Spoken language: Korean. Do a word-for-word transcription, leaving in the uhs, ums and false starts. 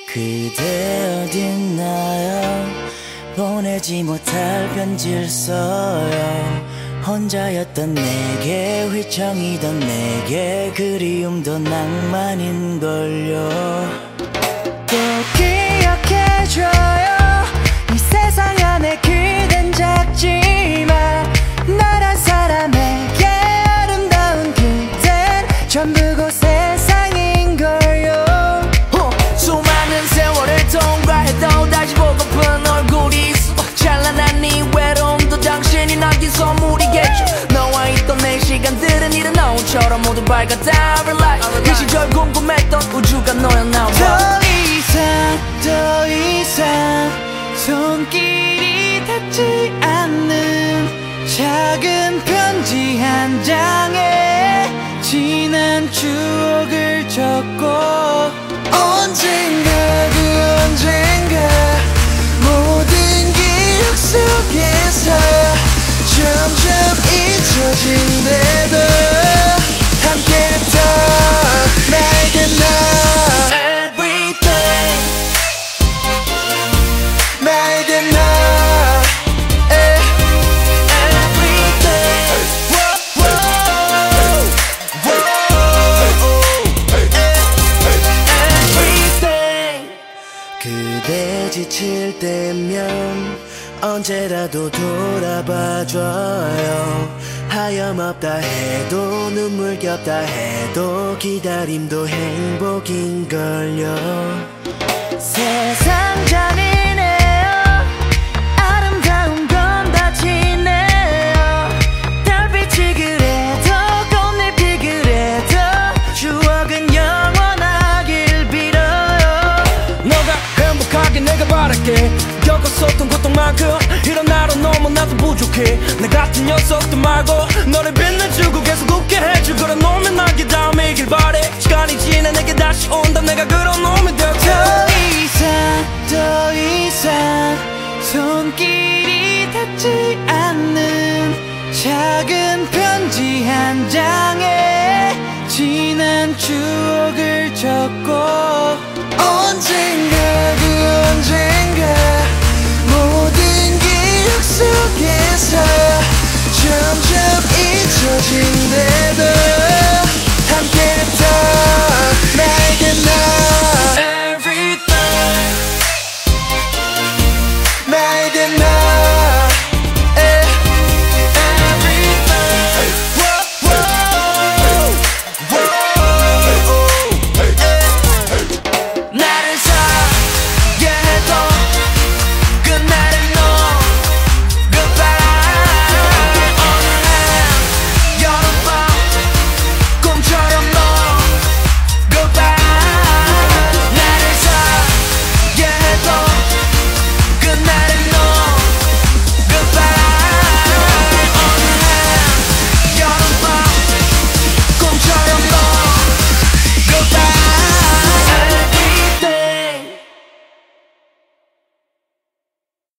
그대 어딨나요? 보내지 못할 편지를 써요. 혼자였던 내게 휘청이던 내게 그리움도 낭만인걸요. 또 기억해줘요. 이 세상 안에 그댄 작지만 나란 사람에게 아름다운 그댄 전부고 세상인걸요. 어, 수많은 세월을 통과해도 다시 보고픈 얼굴이 있어. 찬란한 네 외로움도 당신이 남긴 선물이겠죠. 너와 있던 내 시간들은 이른 노을처럼 모두 밝았다. Realize 그 시절 궁금했던 우주가 너였나 봐. 더 이상 더 이상 손길이 닿지 않는 작은 편지 한 장에 지난 추억을 적고 언젠가 그 언젠가 모든 기억 속에서 점점 잊혀진대도 함께했던 나에게 나 Everything 나에게 나 Everything Everything 그대 지칠 때면 언제라도 돌아봐줘요. 하염없다 해도 눈물겹다 해도 기다림도 행복인걸요. 세상 잔인해요. 아름다운 건 다 지내요. 달빛이 그래도 꽃잎이 그래도 추억은 영원하길 빌어요. 너가 행복하게 내가 바랄게. 겪었었던 고통만큼 이런 나로 너무나도 부족해. 나 같은 녀석들 말고 너를 빛내주고 계속 웃게 해줄 그런 놈의 날개 닿음이길 바래. 시간이 지나 내게 다시 온다. 내가 그런 놈이 될게. 더 이상 더 이상 손길이 닿지 않는 작은 편지 한 장에 지난 추억을 적고 언젠가 그 언젠가 모든 기억 속에서 점점 잊혀진